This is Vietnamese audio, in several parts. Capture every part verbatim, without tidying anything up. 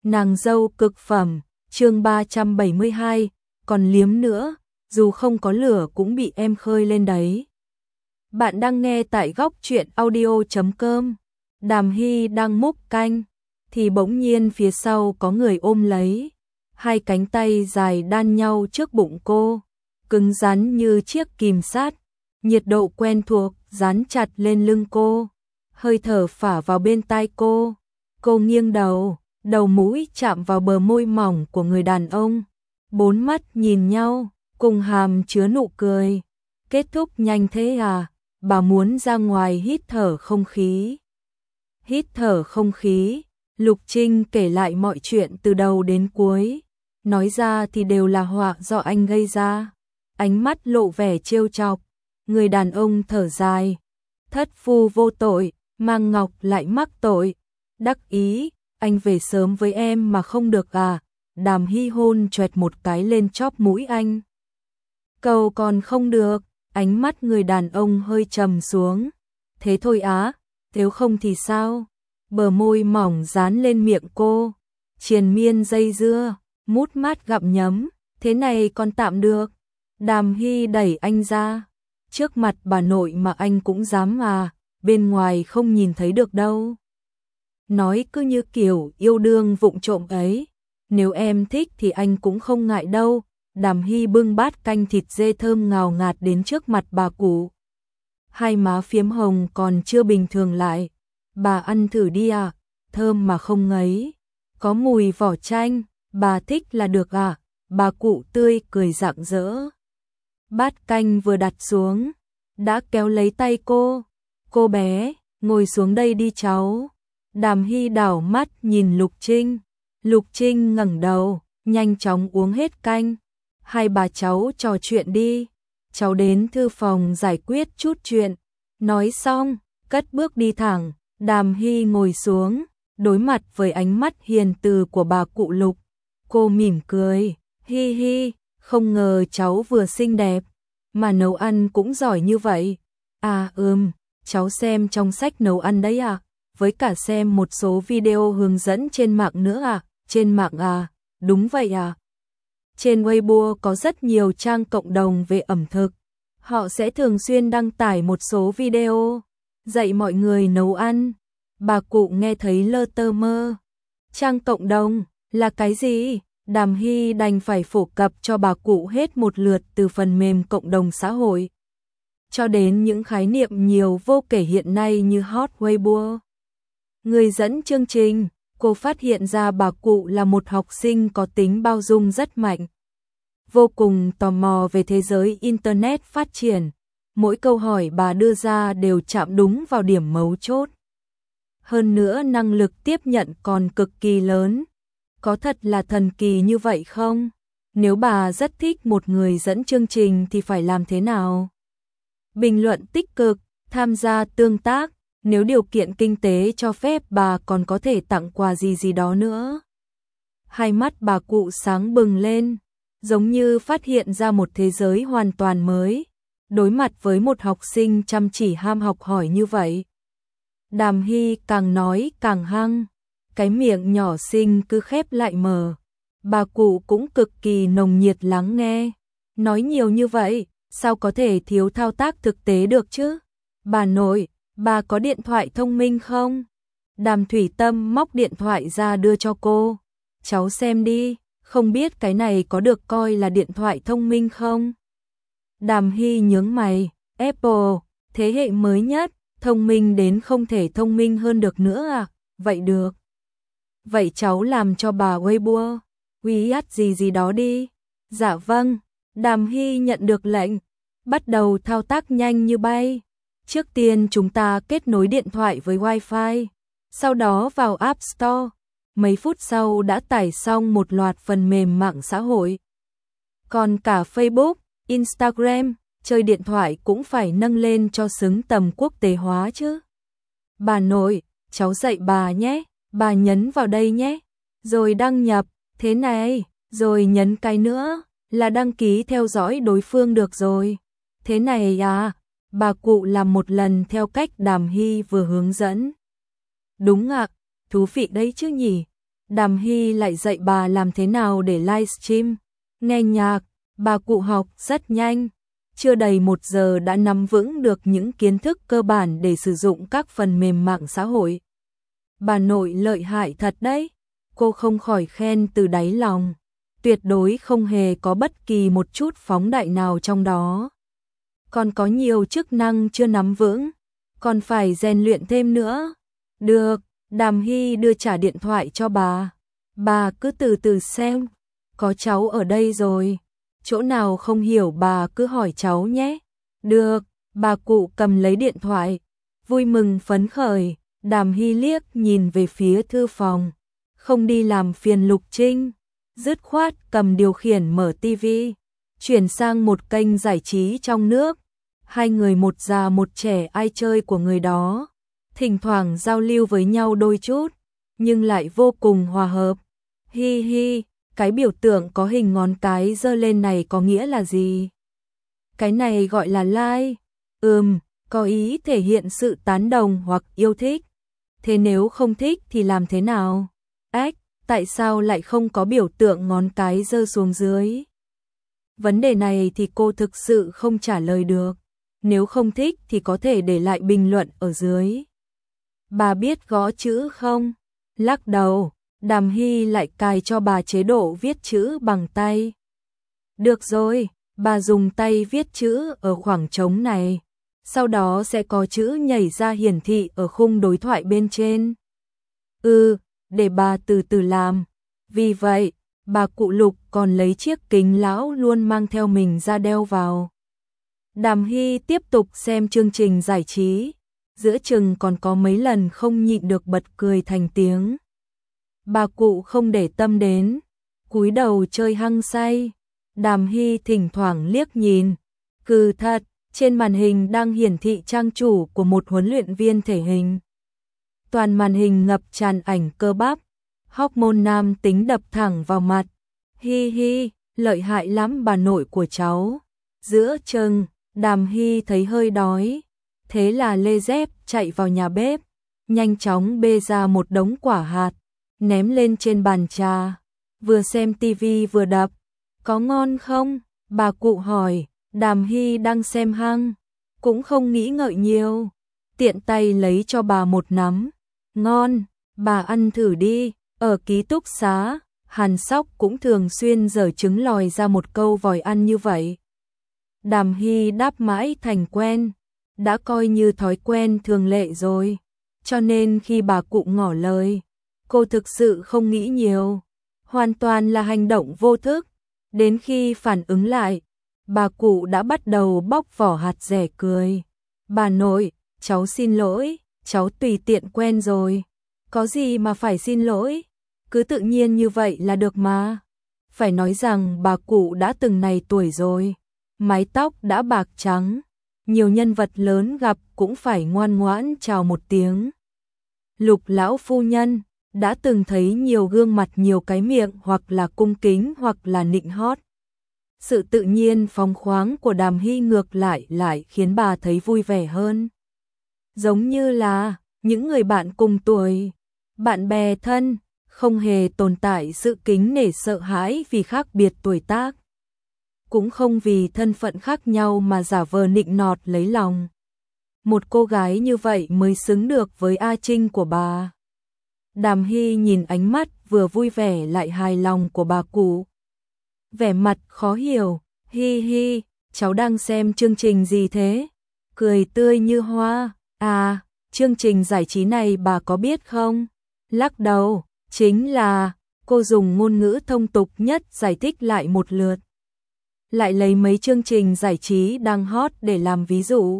Nàng dâu cực phẩm, chương ba trăm bảy mươi hai, còn liếm nữa, dù không có lửa cũng bị em khơi lên đấy. Bạn đang nghe tại góc truyện audio chấm com. Đàm Hy đang múc canh, thì bỗng nhiên phía sau có người ôm lấy. Hai cánh tay dài đan nhau trước bụng cô, cứng rắn như chiếc kìm sát. Nhiệt độ quen thuộc, dán chặt lên lưng cô. Hơi thở phả vào bên tai cô. Cô nghiêng đầu, đầu mũi chạm vào bờ môi mỏng của người đàn ông. Bốn mắt nhìn nhau, cùng hàm chứa nụ cười. Kết thúc nhanh thế à? Bà muốn ra ngoài hít thở không khí. Hít thở không khí, Lục Trinh kể lại mọi chuyện từ đầu đến cuối. Nói ra thì đều là họa do anh gây ra. Ánh mắt lộ vẻ trêu chọc. Người đàn ông thở dài. Thất phu vô tội, mang ngọc lại mắc tội. Đắc ý, anh về sớm với em mà không được à? Đàm Hy hôn choẹt một cái lên chóp mũi anh. Cầu còn không được, ánh mắt người đàn ông hơi trầm xuống. Thế thôi á, nếu không thì sao? Bờ môi mỏng dán lên miệng cô. Triền miên dây dưa, mút mát gặm nhấm. Thế này còn tạm được. Đàm Hy đẩy anh ra. Trước mặt bà nội mà anh cũng dám à, bên ngoài không nhìn thấy được đâu. Nói cứ như kiểu yêu đương vụng trộm ấy. Nếu em thích thì anh cũng không ngại đâu. Đàm Hy bưng bát canh thịt dê thơm ngào ngạt đến trước mặt bà cụ. Hai má phiếm hồng còn chưa bình thường lại. Bà ăn thử đi à, thơm mà không ngấy. Có mùi vỏ chanh, bà thích là được à? Bà cụ tươi cười rạng rỡ. Bát canh vừa đặt xuống, đã kéo lấy tay cô. Cô bé, ngồi xuống đây đi cháu. Đàm Hy đảo mắt nhìn Lục Trinh. Lục Trinh ngẩng đầu, nhanh chóng uống hết canh. Hai bà cháu trò chuyện đi. Cháu đến thư phòng giải quyết chút chuyện. Nói xong, cất bước đi thẳng. Đàm Hy ngồi xuống, đối mặt với ánh mắt hiền từ của bà cụ Lục. Cô mỉm cười, hi hi, không ngờ cháu vừa xinh đẹp, mà nấu ăn cũng giỏi như vậy. À ừm, cháu xem trong sách nấu ăn đấy à, với cả xem một số video hướng dẫn trên mạng nữa à, trên mạng à, đúng vậy à. Trên Weibo có rất nhiều trang cộng đồng về ẩm thực, họ sẽ thường xuyên đăng tải một số video dạy mọi người nấu ăn. Bà cụ nghe thấy lơ tơ mơ. Trang cộng đồng là cái gì? Đàm Hy đành phải phổ cập cho bà cụ hết một lượt từ phần mềm cộng đồng xã hội cho đến những khái niệm nhiều vô kể hiện nay như hot Weibo. Người dẫn chương trình, cô phát hiện ra bà cụ là một học sinh có tính bao dung rất mạnh. Vô cùng tò mò về thế giới Internet phát triển. Mỗi câu hỏi bà đưa ra đều chạm đúng vào điểm mấu chốt. Hơn nữa năng lực tiếp nhận còn cực kỳ lớn. Có thật là thần kỳ như vậy không? Nếu bà rất thích một người dẫn chương trình thì phải làm thế nào? Bình luận tích cực, tham gia tương tác, nếu điều kiện kinh tế cho phép bà còn có thể tặng quà gì gì đó nữa. Hai mắt bà cụ sáng bừng lên, giống như phát hiện ra một thế giới hoàn toàn mới. Đối mặt với một học sinh chăm chỉ ham học hỏi như vậy. Đàm Hy càng nói càng hăng, cái miệng nhỏ xinh cứ khép lại mở. Bà cụ cũng cực kỳ nồng nhiệt lắng nghe. Nói nhiều như vậy, sao có thể thiếu thao tác thực tế được chứ? Bà nội, bà có điện thoại thông minh không? Đàm Thủy Tâm móc điện thoại ra đưa cho cô. Cháu xem đi, không biết cái này có được coi là điện thoại thông minh không? Đàm Hy nhướng mày, Apple, thế hệ mới nhất, thông minh đến không thể thông minh hơn được nữa à? Vậy được. Vậy cháu làm cho bà Weibo, WeChat gì gì đó đi. Dạ vâng, Đàm Hy nhận được lệnh, bắt đầu thao tác nhanh như bay. Trước tiên chúng ta kết nối điện thoại với Wi-Fi, sau đó vào App Store. Mấy phút sau đã tải xong một loạt phần mềm mạng xã hội. Còn cả Facebook, Instagram, chơi điện thoại cũng phải nâng lên cho xứng tầm quốc tế hóa chứ. Bà nội, cháu dạy bà nhé, bà nhấn vào đây nhé, rồi đăng nhập, thế này, rồi nhấn cái nữa, là đăng ký theo dõi đối phương được rồi. Thế này à, bà cụ làm một lần theo cách Đàm Hy vừa hướng dẫn. Đúng ạ, thú vị đấy chứ nhỉ. Đàm Hy lại dạy bà làm thế nào để livestream, nghe nhạc. Bà cụ học rất nhanh, chưa đầy một giờ đã nắm vững được những kiến thức cơ bản để sử dụng các phần mềm mạng xã hội. Bà nội lợi hại thật đấy, cô không khỏi khen từ đáy lòng, tuyệt đối không hề có bất kỳ một chút phóng đại nào trong đó. Còn có nhiều chức năng chưa nắm vững, còn phải rèn luyện thêm nữa. Được, Đàm Hy đưa trả điện thoại cho bà. Bà cứ từ từ xem, có cháu ở đây rồi. Chỗ nào không hiểu bà cứ hỏi cháu nhé. Được, bà cụ cầm lấy điện thoại, vui mừng phấn khởi. Đàm Hy liếc nhìn về phía thư phòng, không đi làm phiền Lục Trinh, dứt khoát cầm điều khiển mở tivi, chuyển sang một kênh giải trí trong nước. Hai người một già một trẻ ai chơi của người đó, thỉnh thoảng giao lưu với nhau đôi chút, nhưng lại vô cùng hòa hợp. Hi hi, cái biểu tượng có hình ngón cái giơ lên này có nghĩa là gì? Cái này gọi là like. Ừm, có ý thể hiện sự tán đồng hoặc yêu thích. Thế nếu không thích thì làm thế nào? Ách, tại sao lại không có biểu tượng ngón cái giơ xuống dưới? Vấn đề này thì cô thực sự không trả lời được. Nếu không thích thì có thể để lại bình luận ở dưới. Bà biết gõ chữ không? Lắc đầu, Đàm Hy lại cài cho bà chế độ viết chữ bằng tay. Được rồi, bà dùng tay viết chữ ở khoảng trống này. Sau đó sẽ có chữ nhảy ra hiển thị ở khung đối thoại bên trên. Ừ, để bà từ từ làm. Vì vậy, bà cụ Lục còn lấy chiếc kính lão luôn mang theo mình ra đeo vào. Đàm Hy tiếp tục xem chương trình giải trí, giữa chừng còn có mấy lần không nhịn được bật cười thành tiếng. Bà cụ không để tâm đến, cúi đầu chơi hăng say. Đàm Hy thỉnh thoảng liếc nhìn, cừ thật, trên màn hình đang hiển thị trang chủ của một huấn luyện viên thể hình. Toàn màn hình ngập tràn ảnh cơ bắp, hormone nam tính đập thẳng vào mặt. Hi hi, lợi hại lắm bà nội của cháu. Giữa chừng, Đàm Hy thấy hơi đói, thế là lê dép chạy vào nhà bếp, nhanh chóng bê ra một đống quả hạt, ném lên trên bàn trà, vừa xem tivi vừa đập. Có ngon không? Bà cụ hỏi. Đàm Hy đang xem hăng, cũng không nghĩ ngợi nhiều, tiện tay lấy cho bà một nắm. Ngon, bà ăn thử đi. Ở ký túc xá, Hàn Sóc cũng thường xuyên giở trứng lòi ra một câu vòi ăn như vậy. Đàm Hy đáp mãi thành quen, đã coi như thói quen thường lệ rồi, cho nên khi bà cụ ngỏ lời, cô thực sự không nghĩ nhiều, hoàn toàn là hành động vô thức. Đến khi phản ứng lại, bà cụ đã bắt đầu bóc vỏ hạt dẻ cười. Bà nội, cháu xin lỗi, cháu tùy tiện quen rồi. Có gì mà phải xin lỗi, cứ tự nhiên như vậy là được mà. Phải nói rằng bà cụ đã từng này tuổi rồi, mái tóc đã bạc trắng, nhiều nhân vật lớn gặp cũng phải ngoan ngoãn chào một tiếng. Lục lão phu nhân đã từng thấy nhiều gương mặt nhiều cái miệng hoặc là cung kính hoặc là nịnh hót. Sự tự nhiên phóng khoáng của Đàm Hy ngược lại lại khiến bà thấy vui vẻ hơn. Giống như là những người bạn cùng tuổi, bạn bè thân, không hề tồn tại sự kính nể sợ hãi vì khác biệt tuổi tác. Cũng không vì thân phận khác nhau mà giả vờ nịnh nọt lấy lòng. Một cô gái như vậy mới xứng được với A Trinh của bà. Đàm Hy nhìn ánh mắt vừa vui vẻ lại hài lòng của bà cụ, vẻ mặt khó hiểu. Hi hi, cháu đang xem chương trình gì thế? Cười tươi như hoa. À, chương trình giải trí này bà có biết không? Lắc đầu, chính là, cô dùng ngôn ngữ thông tục nhất giải thích lại một lượt. Lại lấy mấy chương trình giải trí đang hot để làm ví dụ.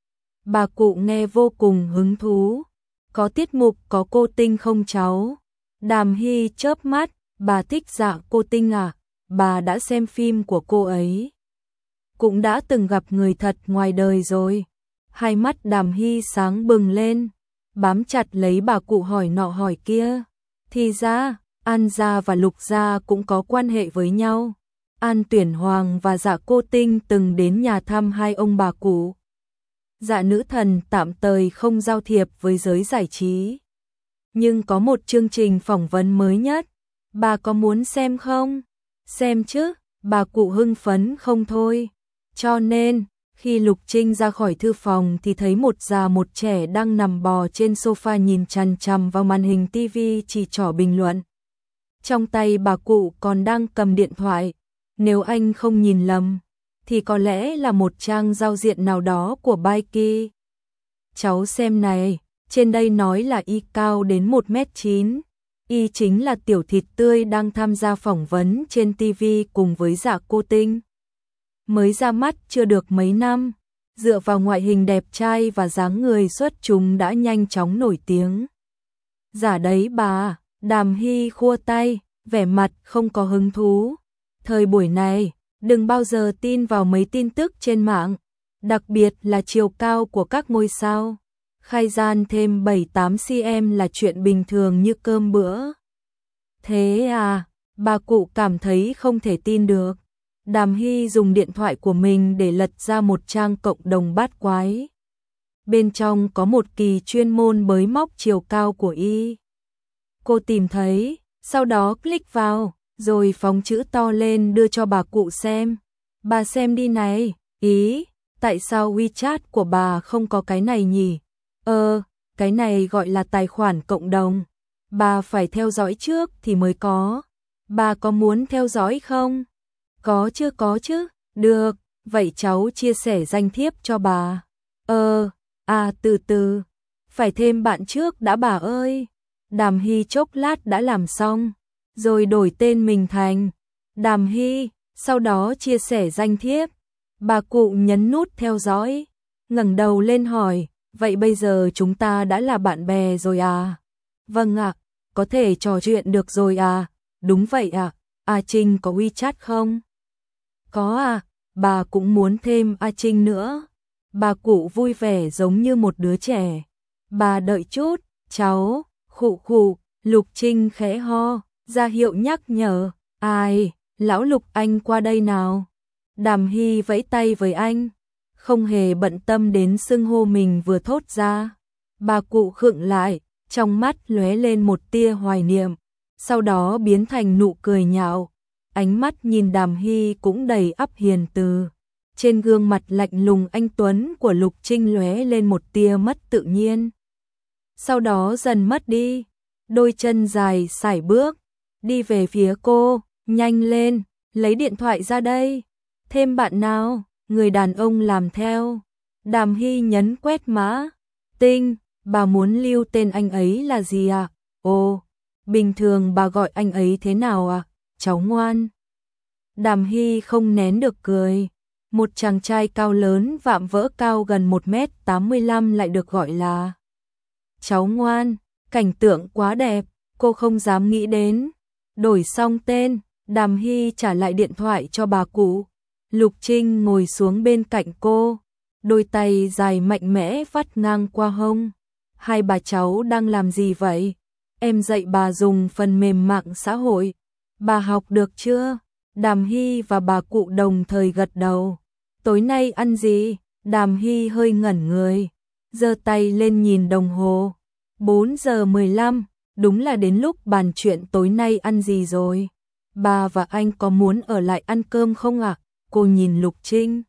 Bà cụ nghe vô cùng hứng thú. Có tiết mục có cô Tinh không cháu? Đàm Hy chớp mắt, bà thích Dạ Cô Tinh à? Bà đã xem phim của cô ấy, cũng đã từng gặp người thật ngoài đời rồi. Hai mắt Đàm Hy sáng bừng lên, bám chặt lấy bà cụ hỏi nọ hỏi kia. Thì ra, An gia và Lục gia cũng có quan hệ với nhau. An Tuyển Hoàng và Dạ Cô Tinh từng đến nhà thăm hai ông bà cụ. Dạ nữ thần tạm thời không giao thiệp với giới giải trí. nhưng có một chương trình phỏng vấn mới nhất. Bà có muốn xem không? Xem chứ, bà cụ hưng phấn không thôi. Cho nên, khi Lục Trinh ra khỏi thư phòng thì thấy một già một trẻ đang nằm bò trên sofa nhìn chằm chằm vào màn hình tivi chỉ trỏ bình luận. Trong tay bà cụ còn đang cầm điện thoại, nếu anh không nhìn lầm, thì có lẽ là một trang giao diện nào đó của Bike. Cháu xem này, trên đây nói là y cao đến một mét chín. Y chính là tiểu thịt tươi đang tham gia phỏng vấn trên tivi cùng với Dạ Cô Tinh. Mới ra mắt chưa được mấy năm, dựa vào ngoại hình đẹp trai và dáng người xuất chúng đã nhanh chóng nổi tiếng. Giả đấy bà, Đàm Hy khua tay, vẻ mặt không có hứng thú. Thời buổi này, đừng bao giờ tin vào mấy tin tức trên mạng, đặc biệt là chiều cao của các ngôi sao. Khai gian thêm bảy tám xăng-ti-mét là chuyện bình thường như cơm bữa. Thế à, bà cụ cảm thấy không thể tin được. Đàm Hy dùng điện thoại của mình để lật ra một trang cộng đồng bát quái. Bên trong có một kỳ chuyên môn bới móc chiều cao của y. Cô tìm thấy, sau đó click vào, rồi phóng chữ to lên đưa cho bà cụ xem. Bà xem đi này, ý, tại sao WeChat của bà không có cái này nhỉ? Ờ, cái này gọi là tài khoản cộng đồng. Bà phải theo dõi trước thì mới có. Bà có muốn theo dõi không? Có chứ có chứ, được, vậy cháu chia sẻ danh thiếp cho bà. Ờ, à từ từ, phải thêm bạn trước đã bà ơi. Đàm Hy chốc lát đã làm xong, rồi đổi tên mình thành Đàm Hy, sau đó chia sẻ danh thiếp. Bà cụ nhấn nút theo dõi, ngẩng đầu lên hỏi, vậy bây giờ chúng ta đã là bạn bè rồi à? Vâng ạ, có thể trò chuyện được rồi à? Đúng vậy ạ, A Trinh có WeChat không? Có à, bà cũng muốn thêm A Trinh nữa. Bà cụ vui vẻ giống như một đứa trẻ. Bà đợi chút, cháu, khụ khụ, Lục Trinh khẽ ho, ra hiệu nhắc nhở. Ai, lão Lục anh qua đây nào. Đàm Hy vẫy tay với anh, không hề bận tâm đến xưng hô mình vừa thốt ra. Bà cụ khựng lại, trong mắt lóe lên một tia hoài niệm, sau đó biến thành nụ cười nhạo. Ánh mắt nhìn Đàm Hy cũng đầy ắp hiền từ. Trên gương mặt lạnh lùng anh tuấn của Lục Trinh lóe lên một tia mất tự nhiên. Sau đó dần mất đi, đôi chân dài sải bước, đi về phía cô, nhanh lên, lấy điện thoại ra đây. Thêm bạn nào, người đàn ông làm theo. Đàm Hy nhấn quét mã. Tinh, bà muốn lưu tên anh ấy là gì ạ? À? Ồ, bình thường bà gọi anh ấy thế nào ạ? À? Cháu ngoan. Đàm Hy không nén được cười. Một chàng trai cao lớn vạm vỡ cao gần một mét tám mươi lăm lại được gọi là cháu ngoan, cảnh tượng quá đẹp, cô không dám nghĩ đến. Đổi xong tên, Đàm Hy trả lại điện thoại cho bà cụ. Lục Trinh ngồi xuống bên cạnh cô, đôi tay dài mạnh mẽ vắt ngang qua hông. Hai bà cháu đang làm gì vậy? Em dạy bà dùng phần mềm mạng xã hội. Bà học được chưa? Đàm Hy và bà cụ đồng thời gật đầu. Tối nay ăn gì? Đàm Hy hơi ngẩn người, giơ tay lên nhìn đồng hồ. bốn giờ mười lăm, đúng là đến lúc bàn chuyện tối nay ăn gì rồi. Bà và anh có muốn ở lại ăn cơm không ạ? À? Cô nhìn Lục Trinh,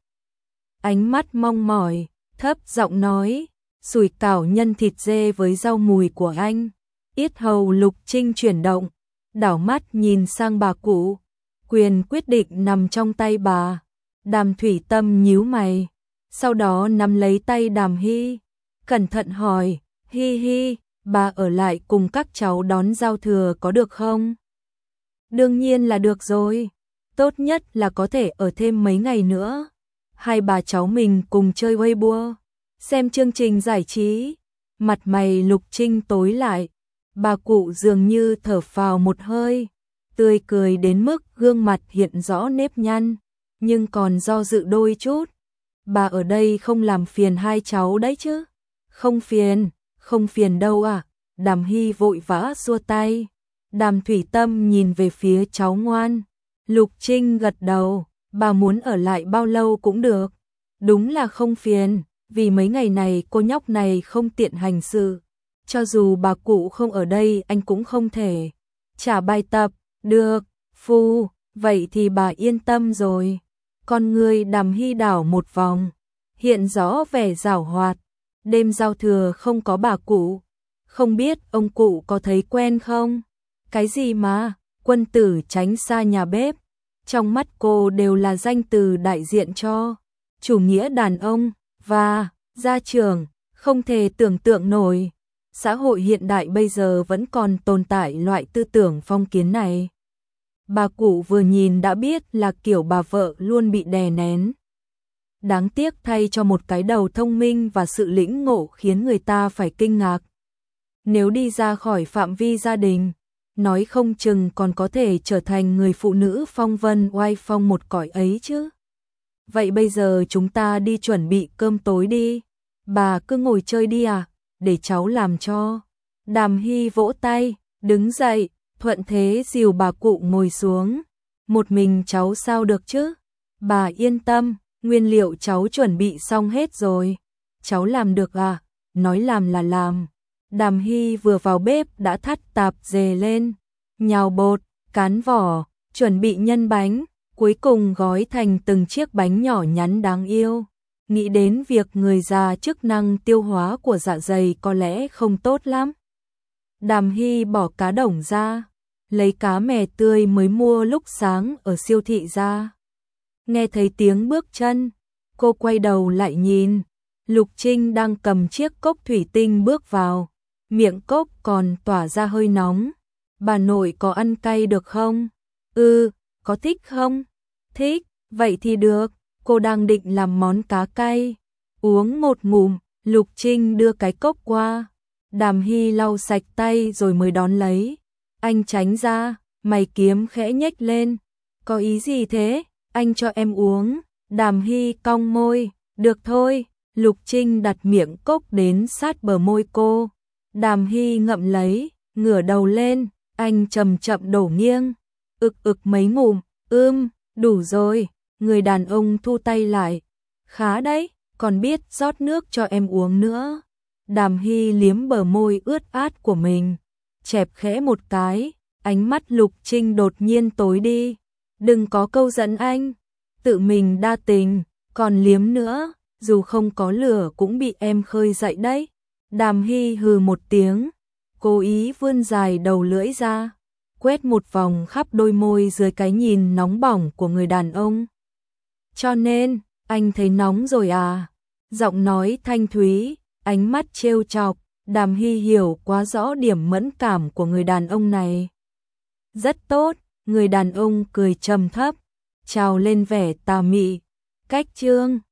ánh mắt mong mỏi, thấp giọng nói, sủi cảo nhân thịt dê với rau mùi của anh. Yết hầu Lục Trinh chuyển động, đảo mắt nhìn sang bà cụ. Quyền quyết định nằm trong tay bà. Đàm Thủy Tâm nhíu mày, sau đó nắm lấy tay Đàm Hy, cẩn thận hỏi, Hi Hi, bà ở lại cùng các cháu đón giao thừa có được không? Đương nhiên là được rồi, tốt nhất là có thể ở thêm mấy ngày nữa. Hai bà cháu mình cùng chơi Weibo, xem chương trình giải trí. Mặt mày Lục Trinh tối lại, bà cụ dường như thở phào một hơi, tươi cười đến mức gương mặt hiện rõ nếp nhăn, nhưng còn do dự đôi chút. Bà ở đây không làm phiền hai cháu đấy chứ? Không phiền, không phiền đâu à? Đàm Hy vội vã xua tay. Đàm Thủy Tâm nhìn về phía cháu ngoan. Lục Trinh gật đầu, bà muốn ở lại bao lâu cũng được. Đúng là không phiền, vì mấy ngày này cô nhóc này không tiện hành sự. Cho dù bà cụ không ở đây anh cũng không thể trả bài tập, được, phu, vậy thì bà yên tâm rồi. Con người Đàm Hy đảo một vòng, hiện rõ vẻ giảo hoạt. Đêm giao thừa không có bà cụ, không biết ông cụ có thấy quen không? Cái gì mà, quân tử tránh xa nhà bếp, trong mắt cô đều là danh từ đại diện cho chủ nghĩa đàn ông và gia trưởng, không thể tưởng tượng nổi. Xã hội hiện đại bây giờ vẫn còn tồn tại loại tư tưởng phong kiến này. Bà cụ vừa nhìn đã biết là kiểu bà vợ luôn bị đè nén. Đáng tiếc thay cho một cái đầu thông minh và sự lĩnh ngộ khiến người ta phải kinh ngạc. Nếu đi ra khỏi phạm vi gia đình, nói không chừng còn có thể trở thành người phụ nữ phong vân oai phong một cõi ấy chứ. Vậy bây giờ chúng ta đi chuẩn bị cơm tối đi. Bà cứ ngồi chơi đi à, để cháu làm cho. Đàm Hy vỗ tay, đứng dậy, thuận thế dìu bà cụ ngồi xuống. Một mình cháu sao được chứ? Bà yên tâm, nguyên liệu cháu chuẩn bị xong hết rồi. Cháu làm được à? Nói làm là làm. Đàm Hy vừa vào bếp đã thắt tạp dề lên, nhào bột, cán vỏ, chuẩn bị nhân bánh, cuối cùng gói thành từng chiếc bánh nhỏ nhắn đáng yêu. Nghĩ đến việc người già chức năng tiêu hóa của dạ dày có lẽ không tốt lắm. Đàm Hy bỏ cá đồng ra, lấy cá mè tươi mới mua lúc sáng ở siêu thị ra. Nghe thấy tiếng bước chân, cô quay đầu lại nhìn, Lục Trinh đang cầm chiếc cốc thủy tinh bước vào, miệng cốc còn tỏa ra hơi nóng. Bà nội có ăn cay được không? Ừ, có thích không? Thích, vậy thì được, cô đang định làm món cá cay. Uống một ngụm, Lục Trinh đưa cái cốc qua. Đàm Hy lau sạch tay rồi mới đón lấy. Anh tránh ra, mày kiếm khẽ nhếch lên. Có ý gì thế? Anh cho em uống. Đàm Hy cong môi, được thôi. Lục Trinh đặt miệng cốc đến sát bờ môi cô. Đàm Hy ngậm lấy, ngửa đầu lên, anh chậm chậm đổ nghiêng. Ực ực mấy ngụm, ưm, đủ rồi. Người đàn ông thu tay lại. Khá đấy, còn biết rót nước cho em uống nữa. Đàm Hy liếm bờ môi ướt át của mình, chẹp khẽ một cái, ánh mắt Lục Trinh đột nhiên tối đi. Đừng có câu dẫn anh, tự mình đa tình, còn liếm nữa, dù không có lửa cũng bị em khơi dậy đấy. Đàm Hy hừ một tiếng, cố ý vươn dài đầu lưỡi ra, quét một vòng khắp đôi môi dưới cái nhìn nóng bỏng của người đàn ông. Cho nên, anh thấy nóng rồi à? Giọng nói thanh thúy, ánh mắt trêu chọc, Đàm Hy hiểu quá rõ điểm mẫn cảm của người đàn ông này. Rất tốt, người đàn ông cười trầm thấp, trào lên vẻ tà mị. Cách chương